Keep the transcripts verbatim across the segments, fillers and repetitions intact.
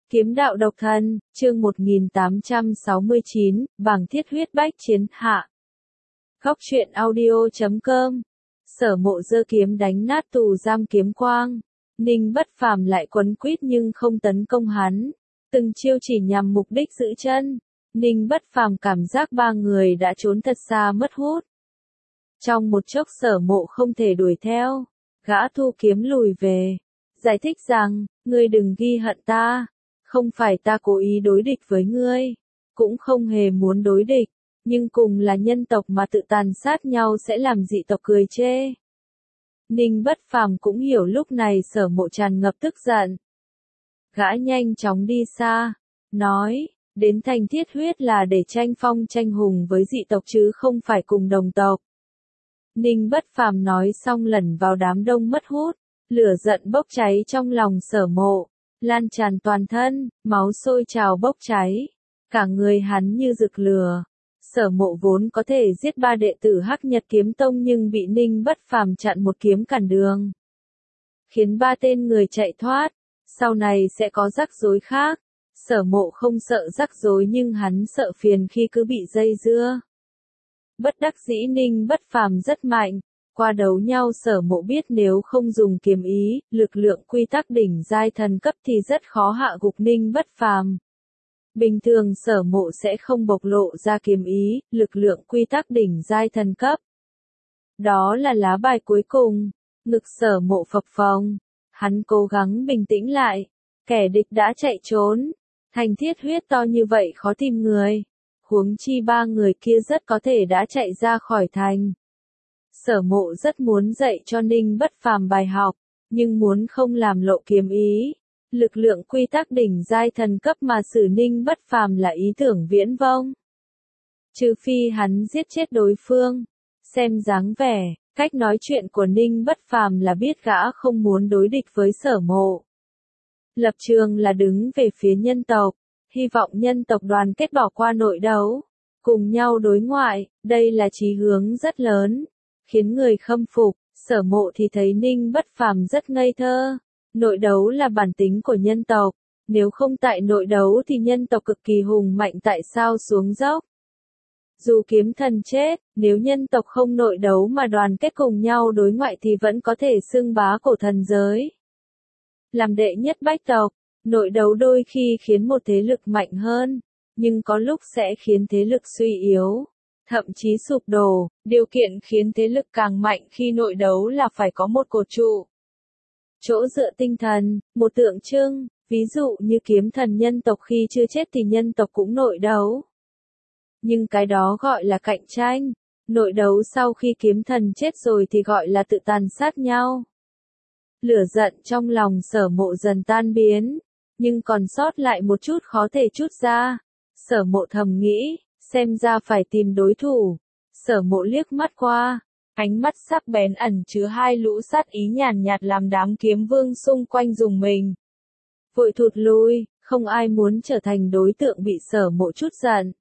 Kiếm đạo độc thân, chương một nghìn tám trăm sáu mươi chín, bảng thiết huyết bách chiến hạ. Góc truyện audio chấm com. Sở Mộ giơ kiếm đánh nát tù giam kiếm quang. Ninh Bất Phàm lại quấn quýt nhưng không tấn công hắn. Từng chiêu chỉ nhằm mục đích giữ chân. Ninh Bất Phàm cảm giác ba người đã trốn thật xa mất hút. Trong một chốc Sở Mộ không thể đuổi theo. Gã thu kiếm lùi về. Giải thích rằng, ngươi đừng ghi hận ta. Không phải ta cố ý đối địch với ngươi, cũng không hề muốn đối địch, nhưng cùng là nhân tộc mà tự tàn sát nhau sẽ làm dị tộc cười chê. Ninh Bất Phàm cũng hiểu lúc này Sở Mộ tràn ngập tức giận. Gã nhanh chóng đi xa, nói, đến thành thiết huyết là để tranh phong tranh hùng với dị tộc chứ không phải cùng đồng tộc. Ninh Bất Phàm nói xong lẩn vào đám đông mất hút, lửa giận bốc cháy trong lòng Sở Mộ. Lan tràn toàn thân, máu sôi trào bốc cháy. Cả người hắn như rực lửa. Sở Mộ vốn có thể giết ba đệ tử Hắc Nhật Kiếm Tông nhưng bị Ninh Bất Phàm chặn một kiếm cản đường. Khiến ba tên người chạy thoát. Sau này sẽ có rắc rối khác. Sở Mộ không sợ rắc rối nhưng hắn sợ phiền khi cứ bị dây dưa. Bất đắc dĩ Ninh Bất Phàm rất mạnh. Qua đấu nhau Sở Mộ biết nếu không dùng kiếm ý, lực lượng quy tắc đỉnh giai thần cấp thì rất khó hạ gục Ninh Bất Phàm. Bình thường Sở Mộ sẽ không bộc lộ ra kiếm ý, lực lượng quy tắc đỉnh giai thần cấp. Đó là lá bài cuối cùng. Ngực Sở Mộ phập phồng. Hắn cố gắng bình tĩnh lại. Kẻ địch đã chạy trốn. Thành thiết huyết to như vậy khó tìm người. Huống chi ba người kia rất có thể đã chạy ra khỏi thành. Sở Mộ rất muốn dạy cho Ninh Bất Phàm bài học, nhưng muốn không làm lộ kiếm ý. Lực lượng quy tắc đỉnh giai thần cấp mà xử Ninh Bất Phàm là ý tưởng viễn vông. Trừ phi hắn giết chết đối phương. Xem dáng vẻ, cách nói chuyện của Ninh Bất Phàm là biết gã không muốn đối địch với Sở Mộ. Lập trường là đứng về phía nhân tộc, hy vọng nhân tộc đoàn kết bỏ qua nội đấu, cùng nhau đối ngoại, đây là chí hướng rất lớn. Khiến người khâm phục, Sở Mộ thì thấy Ninh Bất Phàm rất ngây thơ. Nội đấu là bản tính của nhân tộc, nếu không tại nội đấu thì nhân tộc cực kỳ hùng mạnh tại sao xuống dốc. Dù kiếm thần chết, nếu nhân tộc không nội đấu mà đoàn kết cùng nhau đối ngoại thì vẫn có thể xưng bá cổ thần giới. Làm đệ nhất bách tộc, nội đấu đôi khi khiến một thế lực mạnh hơn, nhưng có lúc sẽ khiến thế lực suy yếu. Thậm chí sụp đổ, điều kiện khiến thế lực càng mạnh khi nội đấu là phải có một cột trụ. Chỗ dựa tinh thần, một tượng trưng, ví dụ như kiếm thần nhân tộc khi chưa chết thì nhân tộc cũng nội đấu. Nhưng cái đó gọi là cạnh tranh, nội đấu sau khi kiếm thần chết rồi thì gọi là tự tàn sát nhau. Lửa giận trong lòng Sở Mộ dần tan biến, nhưng còn sót lại một chút khó thể trút ra. Sở Mộ thầm nghĩ. Xem ra phải tìm đối thủ. Sở Mộ liếc mắt qua. Ánh mắt sắc bén ẩn chứa hai lũ sát ý nhàn nhạt làm đám kiếm vương xung quanh rùng mình. Vội thụt lui, không ai muốn trở thành đối tượng bị Sở Mộ trút giận.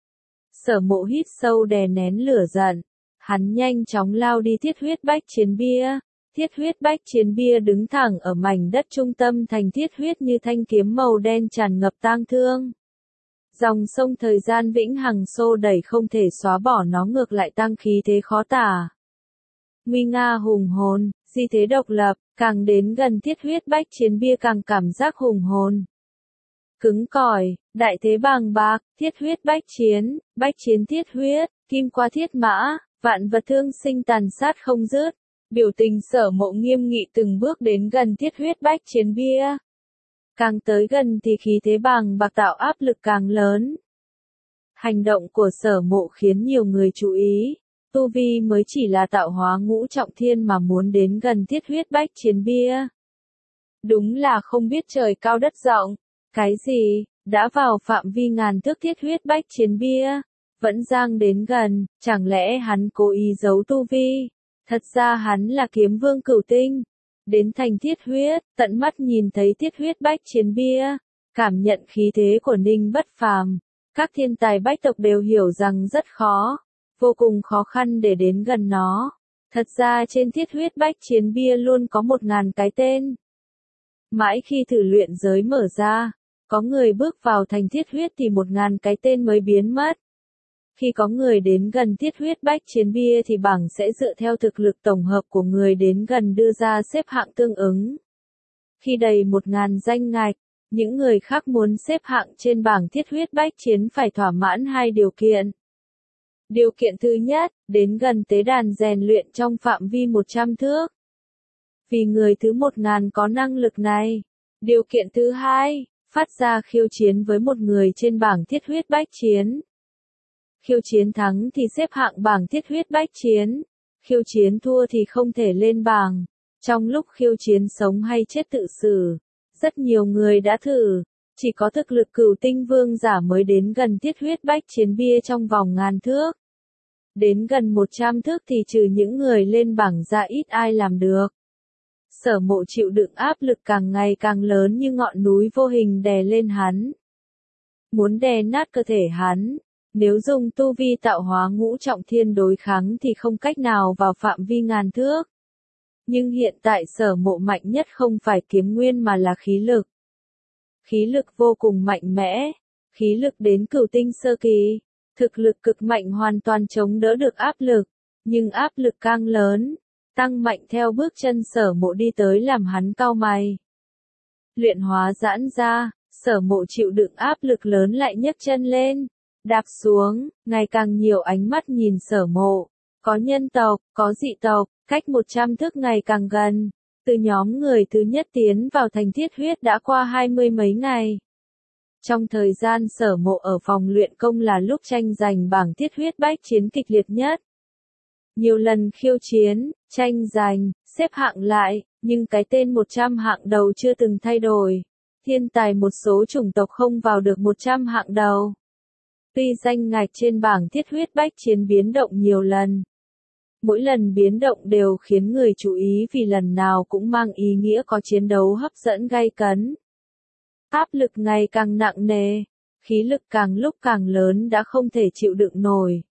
Sở Mộ hít sâu đè nén lửa giận. Hắn nhanh chóng lao đi thiết huyết bách chiến bia. Thiết huyết bách chiến bia đứng thẳng ở mảnh đất trung tâm thành thiết huyết như thanh kiếm màu đen tràn ngập tang thương. Dòng sông thời gian vĩnh hằng xô đẩy không thể xóa bỏ nó ngược lại tăng khí thế khó tả. Nguy nga hùng hồn, di thế độc lập, càng đến gần thiết huyết bách chiến bia càng cảm giác hùng hồn. Cứng cỏi, đại thế bàng bạc, thiết huyết bách chiến, bách chiến thiết huyết, kim qua thiết mã, vạn vật thương sinh tàn sát không dứt. Biểu tình Sở Mộ nghiêm nghị từng bước đến gần thiết huyết bách chiến bia. Càng tới gần thì khí thế bàng bạc tạo áp lực càng lớn. Hành động của Sở Mộ khiến nhiều người chú ý. Tu vi mới chỉ là tạo hóa ngũ trọng thiên mà muốn đến gần thiết huyết bách chiến bia. Đúng là không biết trời cao đất rộng. Cái gì, đã vào phạm vi ngàn thước thiết huyết bách chiến bia. Vẫn giang đến gần, chẳng lẽ hắn cố ý giấu tu vi. Thật ra hắn là kiếm vương cửu tinh. Đến thành thiết huyết, tận mắt nhìn thấy thiết huyết bách chiến bia, cảm nhận khí thế của Ninh Bất Phàm, các thiên tài bách tộc đều hiểu rằng rất khó, vô cùng khó khăn để đến gần nó. Thật ra trên thiết huyết bách chiến bia luôn có một ngàn cái tên. Mãi khi thử luyện giới mở ra, Có người bước vào thành thiết huyết thì một ngàn cái tên mới biến mất. Khi có người đến gần thiết huyết bách chiến bia thì bảng sẽ dựa theo thực lực tổng hợp của người đến gần đưa ra xếp hạng tương ứng. Khi đầy một ngàn danh ngạch, những người khác muốn xếp hạng trên bảng thiết huyết bách chiến phải thỏa mãn hai điều kiện. Điều kiện thứ nhất, đến gần tế đàn rèn luyện trong phạm vi một trăm thước. Vì người thứ một ngàn có năng lực này. Điều kiện thứ hai, phát ra khiêu chiến với một người trên bảng thiết huyết bách chiến. Khiêu chiến thắng thì xếp hạng bảng thiết huyết bách chiến. Khiêu chiến thua thì không thể lên bảng. Trong lúc khiêu chiến sống hay chết tự xử, rất nhiều người đã thử. Chỉ có thực lực cửu tinh vương giả mới đến gần thiết huyết bách chiến bia trong vòng ngàn thước. Đến gần một trăm thước thì trừ những người lên bảng ra ít ai làm được. Sở Mộ chịu đựng áp lực càng ngày càng lớn như ngọn núi vô hình đè lên hắn. Muốn đè nát cơ thể hắn, nếu dùng tu vi tạo hóa ngũ trọng thiên đối kháng thì không cách nào vào phạm vi ngàn thước. Nhưng hiện tại Sở Mộ mạnh nhất không phải kiếm nguyên mà là khí lực. Khí lực vô cùng mạnh mẽ, khí lực đến cửu tinh sơ kỳ, thực lực cực mạnh hoàn toàn chống đỡ được áp lực, nhưng áp lực càng lớn, tăng mạnh theo bước chân Sở Mộ đi tới làm hắn cau mày. Luyện hóa giãn ra, Sở Mộ chịu đựng áp lực lớn lại nhấc chân lên, đạp xuống, ngày càng nhiều ánh mắt nhìn Sở Mộ, có nhân tộc, có dị tộc, cách một trăm thước ngày càng gần. Từ nhóm người thứ nhất tiến vào thành thiết huyết đã qua hai mươi mấy ngày. Trong thời gian Sở Mộ ở phòng luyện công là lúc tranh giành bảng thiết huyết bách chiến kịch liệt nhất. Nhiều lần khiêu chiến, tranh giành, xếp hạng lại, nhưng cái tên một trăm hạng đầu chưa từng thay đổi. Thiên tài một số chủng tộc không vào được một trăm hạng đầu. Tuy danh ngạch trên bảng thiết huyết bách chiến biến động nhiều lần. Mỗi lần biến động đều khiến người chú ý vì lần nào cũng mang ý nghĩa có chiến đấu hấp dẫn gay cấn. Áp lực ngày càng nặng nề, khí lực càng lúc càng lớn đã không thể chịu đựng nổi.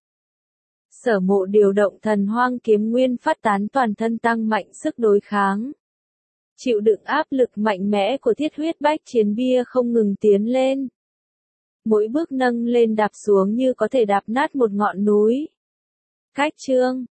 Sở Mộ điều động thần hoang kiếm nguyên phát tán toàn thân tăng mạnh sức đối kháng. Chịu đựng áp lực mạnh mẽ của thiết huyết bách chiến bia không ngừng tiến lên. Mỗi bước nâng lên đạp xuống như có thể đạp nát một ngọn núi. Cách chương